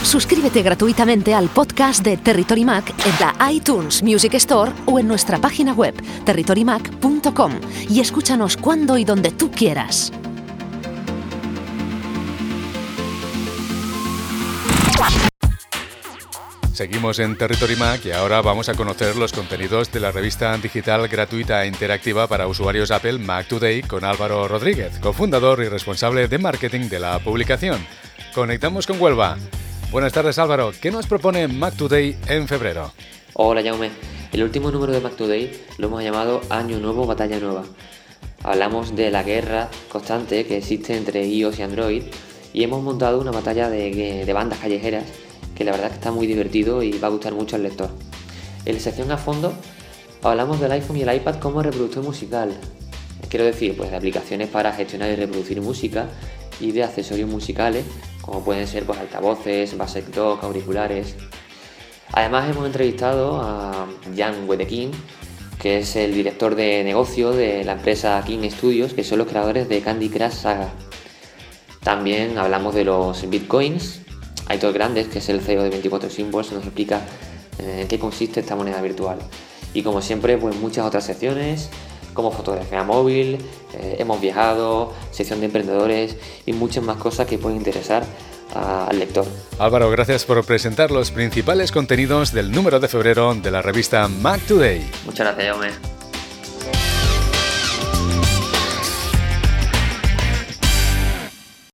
Suscríbete gratuitamente al podcast de Territory Mac en la iTunes Music Store o en nuestra página web territorymac.com y escúchanos cuando y donde tú quieras. Seguimos en Territory Mac y ahora vamos a conocer los contenidos de la revista digital gratuita e interactiva para usuarios Apple Mac Today con Álvaro Rodríguez, cofundador y responsable de marketing de la publicación. Conectamos con Huelva. Buenas tardes, Álvaro. ¿Qué nos propone Mac Today en febrero? Hola, Jaume. El último número de Mac Today lo hemos llamado Año Nuevo, Batalla Nueva. Hablamos de la guerra constante que existe entre iOS y Android y hemos montado una batalla de bandas callejeras que la verdad que está muy divertido y va a gustar mucho al lector. En la sección a fondo hablamos del iPhone y el iPad como reproductor musical. Quiero decir, pues de aplicaciones para gestionar y reproducir música y de accesorios musicales como pueden ser pues altavoces, base dock, auriculares. Además hemos entrevistado a Jan Wedekind, que es el director de negocio de la empresa King Studios, que son los creadores de Candy Crush Saga. También hablamos de los bitcoins. Aitor Grandes, que es el CEO de 24 Symbols, nos explica en qué consiste esta moneda virtual. Y como siempre, pues muchas otras secciones, como fotografía móvil, hemos viajado, sección de emprendedores y muchas más cosas que pueden interesar al lector. Álvaro, gracias por presentar los principales contenidos del número de febrero de la revista Mac Today. Muchas gracias, Jaume.